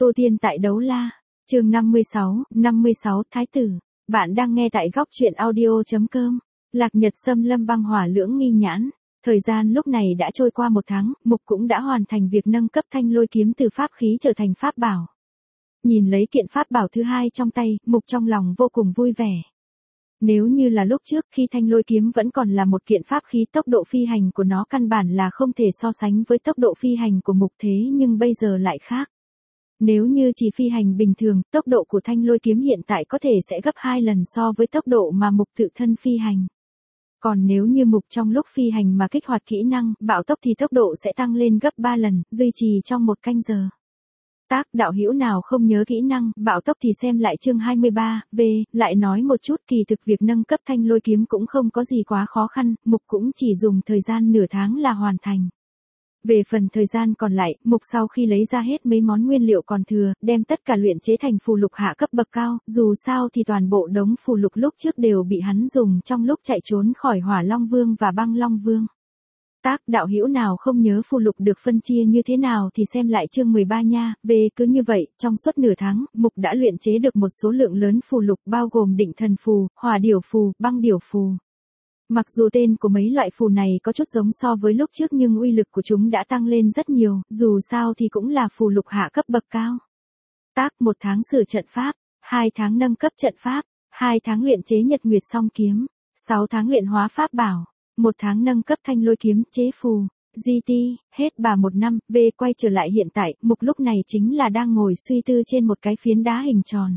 Tô Tiên tại Đấu La, chương 56 Thái tử. Bạn đang nghe tại góc truyện audio.com. Lạc Nhật xâm lâm băng hỏa lưỡng nghi nhãn. Thời gian lúc này đã trôi qua 1 tháng, Mục cũng đã hoàn thành việc nâng cấp thanh lôi kiếm từ pháp khí trở thành pháp bảo. Nhìn lấy kiện pháp bảo thứ 2 trong tay, Mục trong lòng vô cùng vui vẻ. Nếu như là lúc trước khi thanh lôi kiếm vẫn còn là một kiện pháp khí, tốc độ phi hành của nó căn bản là không thể so sánh với tốc độ phi hành của Mục, thế nhưng bây giờ lại khác. Nếu như chỉ phi hành bình thường, tốc độ của thanh lôi kiếm hiện tại có thể sẽ gấp 2 lần so với tốc độ mà Mục tự thân phi hành. Còn nếu như Mục trong lúc phi hành mà kích hoạt kỹ năng bạo tốc thì tốc độ sẽ tăng lên gấp 3 lần, duy trì trong 1 canh giờ. Tác đạo hữu nào không nhớ kỹ năng bạo tốc thì xem lại chương 23, lại nói một chút, kỳ thực việc nâng cấp thanh lôi kiếm cũng không có gì quá khó khăn, Mục cũng chỉ dùng thời gian nửa tháng là hoàn thành. Về phần thời gian còn lại, Mục sau khi lấy ra hết mấy món nguyên liệu còn thừa, đem tất cả luyện chế thành phù lục hạ cấp bậc cao, dù sao thì toàn bộ đống phù lục lúc trước đều bị hắn dùng trong lúc chạy trốn khỏi Hỏa Long Vương và Băng Long Vương. Tác đạo hữu nào không nhớ phù lục được phân chia như thế nào thì xem lại chương 13 nha. Cứ như vậy, trong suốt nửa tháng, Mục đã luyện chế được một số lượng lớn phù lục bao gồm định thần phù, hỏa điểu phù, băng điểu phù. Mặc dù tên của mấy loại phù này có chút giống so với lúc trước nhưng uy lực của chúng đã tăng lên rất nhiều, dù sao thì cũng là phù lục hạ cấp bậc cao. Tác 1 tháng sửa trận pháp, 2 tháng nâng cấp trận pháp, 2 tháng luyện chế Nhật Nguyệt song kiếm, 6 tháng luyện hóa pháp bảo, 1 tháng nâng cấp thanh lôi kiếm chế phù, GT, hết bà 1 năm. Quay trở lại hiện tại, Mục lúc này chính là đang ngồi suy tư trên một cái phiến đá hình tròn.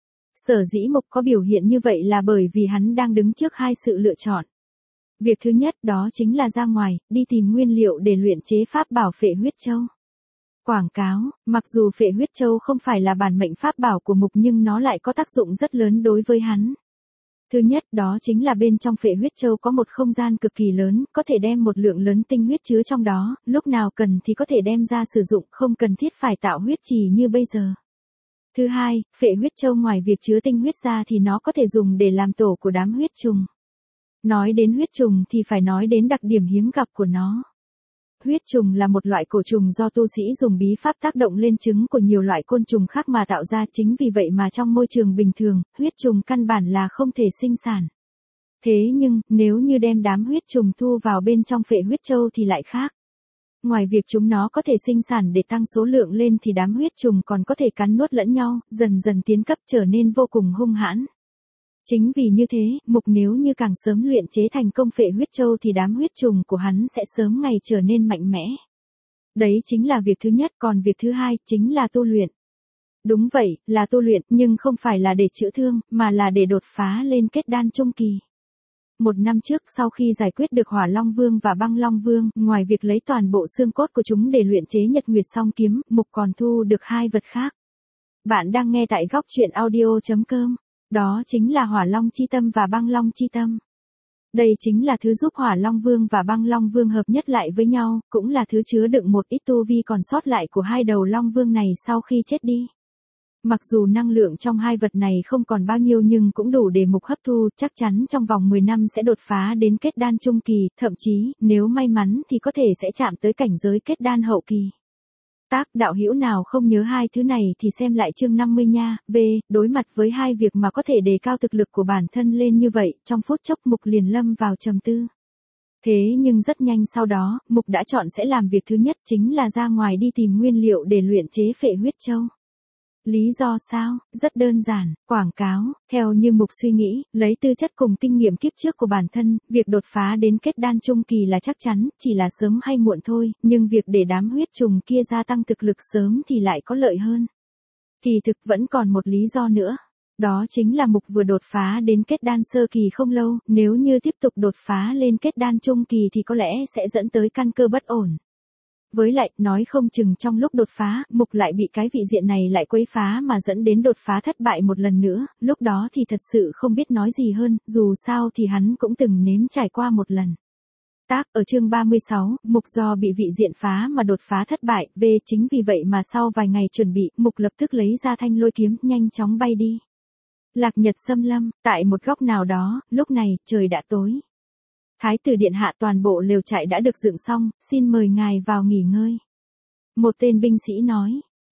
Sở dĩ Mục có biểu hiện như vậy là bởi vì hắn đang đứng trước 2 sự lựa chọn. Việc thứ nhất đó chính là ra ngoài, đi tìm nguyên liệu để luyện chế pháp bảo Phệ Huyết Châu. Quảng cáo, mặc dù Phệ Huyết Châu không phải là bản mệnh pháp bảo của Mục nhưng nó lại có tác dụng rất lớn đối với hắn. Thứ nhất đó chính là bên trong Phệ Huyết Châu có một không gian cực kỳ lớn, có thể đem một lượng lớn tinh huyết chứa trong đó, lúc nào cần thì có thể đem ra sử dụng, không cần thiết phải tạo huyết trì như bây giờ. Thứ hai, Phệ Huyết Châu ngoài việc chứa tinh huyết ra thì nó có thể dùng để làm tổ của đám huyết trùng. Nói đến huyết trùng thì phải nói đến đặc điểm hiếm gặp của nó. Huyết trùng là một loại cổ trùng do tu sĩ dùng bí pháp tác động lên trứng của nhiều loại côn trùng khác mà tạo ra, chính vì vậy mà trong môi trường bình thường, huyết trùng căn bản là không thể sinh sản. Thế nhưng, nếu như đem đám huyết trùng thu vào bên trong Phệ Huyết Châu thì lại khác. Ngoài việc chúng nó có thể sinh sản để tăng số lượng lên thì đám huyết trùng còn có thể cắn nuốt lẫn nhau, dần dần tiến cấp trở nên vô cùng hung hãn. Chính vì như thế, Mục nếu như càng sớm luyện chế thành công Phệ Huyết Châu thì đám huyết trùng của hắn sẽ sớm ngày trở nên mạnh mẽ. Đấy chính là việc thứ nhất, còn việc thứ hai chính là tu luyện. Đúng vậy, là tu luyện, nhưng không phải là để chữa thương, mà là để đột phá lên kết đan trung kỳ. 1 năm trước sau khi giải quyết được Hỏa Long Vương và Băng Long Vương, ngoài việc lấy toàn bộ xương cốt của chúng để luyện chế Nhật Nguyệt song kiếm, Mục còn thu được 2 vật khác. Bạn đang nghe tại góc truyện audio.com. Đó chính là Hỏa Long Chi Tâm và Băng Long Chi Tâm. Đây chính là thứ giúp Hỏa Long Vương và Băng Long Vương hợp nhất lại với nhau, cũng là thứ chứa đựng một ít tu vi còn sót lại của 2 đầu Long Vương này sau khi chết đi. Mặc dù năng lượng trong 2 vật này không còn bao nhiêu nhưng cũng đủ để Mục hấp thu, chắc chắn trong vòng 10 năm sẽ đột phá đến kết đan trung kỳ, thậm chí, nếu may mắn thì có thể sẽ chạm tới cảnh giới kết đan hậu kỳ. Tác đạo hữu nào không nhớ 2 thứ này thì xem lại chương 50 nha. Đối mặt với 2 việc mà có thể đề cao thực lực của bản thân lên như vậy, trong phút chốc Mục liền lâm vào trầm tư. Thế nhưng rất nhanh sau đó, Mục đã chọn sẽ làm việc thứ nhất chính là ra ngoài đi tìm nguyên liệu để luyện chế Phệ Huyết Châu. Lý do sao? Rất đơn giản, quảng cáo. Theo như Mục suy nghĩ, lấy tư chất cùng kinh nghiệm kiếp trước của bản thân, việc đột phá đến kết đan trung kỳ là chắc chắn, chỉ là sớm hay muộn thôi, nhưng việc để đám huyết trùng kia gia tăng thực lực sớm thì lại có lợi hơn. Kỳ thực vẫn còn một lý do nữa. Đó chính là Mục vừa đột phá đến kết đan sơ kỳ không lâu, nếu như tiếp tục đột phá lên kết đan trung kỳ thì có lẽ sẽ dẫn tới căn cơ bất ổn. Với lại, nói không chừng trong lúc đột phá, Mục lại bị cái vị diện này lại quấy phá mà dẫn đến đột phá thất bại một lần nữa, lúc đó thì thật sự không biết nói gì hơn, dù sao thì hắn cũng từng nếm trải qua một lần. Tác, ở chương 36, Mục do bị vị diện phá mà đột phá thất bại, chính vì vậy mà sau vài ngày chuẩn bị, Mục lập tức lấy ra thanh lôi kiếm, nhanh chóng bay đi. Lạc Nhật xâm lâm, tại một góc nào đó, lúc này, trời đã tối. Thái tử điện hạ, toàn bộ lều trại đã được dựng xong, xin mời ngài vào nghỉ ngơi. Một tên binh sĩ nói,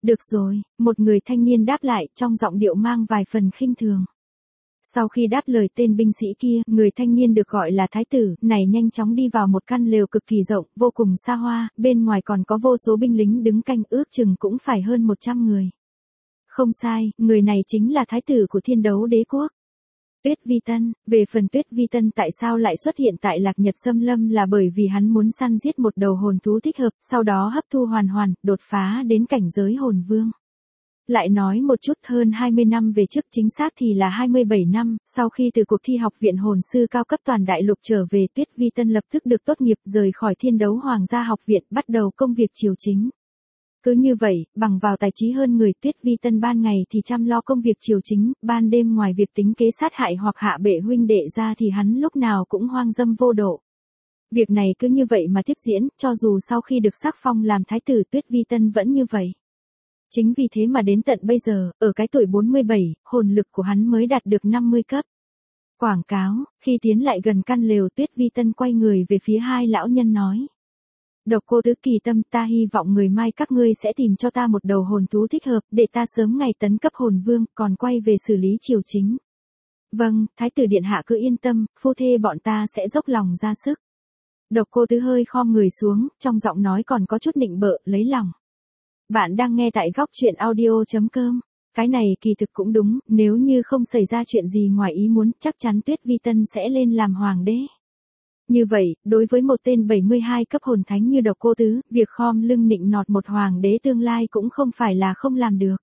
Được rồi, một người thanh niên đáp lại trong giọng điệu mang vài phần khinh thường. Sau khi đáp lời tên binh sĩ kia, người thanh niên được gọi là thái tử, này nhanh chóng đi vào một căn lều cực kỳ rộng, vô cùng xa hoa, bên ngoài còn có vô số binh lính đứng canh, ước chừng cũng phải hơn 100 người. Không sai, người này chính là thái tử của Thiên Đấu Đế quốc. Tuyết Vi Tân. Về phần Tuyết Vi Tân tại sao lại xuất hiện tại Lạc Nhật Xâm Lâm là bởi vì hắn muốn săn giết một đầu hồn thú thích hợp, sau đó hấp thu hoàn, đột phá đến cảnh giới hồn vương. Lại nói một chút, hơn 20 năm về trước, chính xác thì là 27 năm, sau khi từ cuộc thi học viện hồn sư cao cấp toàn đại lục trở về, Tuyết Vi Tân lập tức được tốt nghiệp, rời khỏi Thiên Đấu Hoàng gia học viện, bắt đầu công việc triều chính. Cứ như vậy, bằng vào tài trí hơn người, Tuyết Vi Tân ban ngày thì chăm lo công việc triều chính, ban đêm ngoài việc tính kế sát hại hoặc hạ bệ huynh đệ ra thì hắn lúc nào cũng hoang dâm vô độ. Việc này cứ như vậy mà tiếp diễn, cho dù sau khi được sắc phong làm thái tử, Tuyết Vi Tân vẫn như vậy. Chính vì thế mà đến tận bây giờ, ở cái tuổi 47, hồn lực của hắn mới đạt được 50 cấp. Quảng cáo. Khi tiến lại gần căn lều, Tuyết Vi Tân quay người về phía hai lão nhân nói. Độc Cô Tứ, Kỳ Tâm, ta hy vọng người mai các ngươi sẽ tìm cho ta một đầu hồn thú thích hợp, để ta sớm ngày tấn cấp hồn vương, còn quay về xử lý triều chính. Vâng, thái tử điện hạ cứ yên tâm, phu thê bọn ta sẽ dốc lòng ra sức. Độc Cô Tứ hơi khom người xuống, trong giọng nói còn có chút nịnh bợ, lấy lòng. Bạn đang nghe tại góc truyện audio.com. Cái này kỳ thực cũng đúng, nếu như không xảy ra chuyện gì ngoài ý muốn, chắc chắn Tuyết Vi Tân sẽ lên làm hoàng đế. Như vậy, đối với một tên 72 cấp hồn thánh như Độc Cô Tứ, việc khom lưng nịnh nọt một hoàng đế tương lai cũng không phải là không làm được.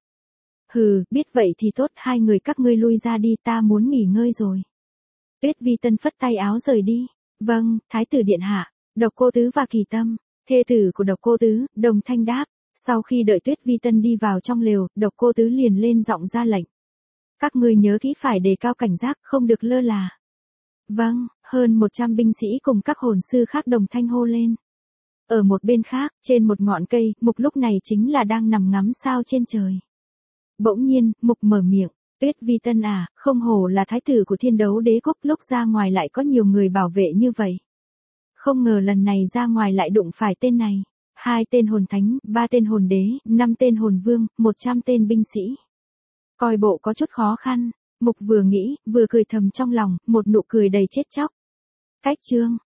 Hừ, biết vậy thì tốt, hai người các ngươi lui ra đi, ta muốn nghỉ ngơi rồi. Tuyết Vi Tân phất tay áo rời đi. Vâng, thái tử điện hạ. Độc Cô Tứ và Kỳ Tâm, thê tử của Độc Cô Tứ, đồng thanh đáp. Sau khi đợi Tuyết Vi Tân đi vào trong lều, Độc Cô Tứ liền lên giọng ra lệnh. Các ngươi nhớ kỹ phải đề cao cảnh giác, không được lơ là. Vâng, hơn 100 binh sĩ cùng các hồn sư khác đồng thanh hô lên. Ở một bên khác, trên một ngọn cây, Mục lúc này chính là đang nằm ngắm sao trên trời. Bỗng nhiên, Mục mở miệng. Tuyết Vi Tân à, không hổ là thái tử của Thiên Đấu Đế quốc, lúc ra ngoài lại có nhiều người bảo vệ như vậy. Không ngờ lần này ra ngoài lại đụng phải tên này. 2 tên hồn thánh, 3 tên hồn đế, 5 tên hồn vương, 100 tên binh sĩ. Coi bộ có chút khó khăn. Mục vừa nghĩ, vừa cười thầm trong lòng, một nụ cười đầy chết chóc. Cách chương.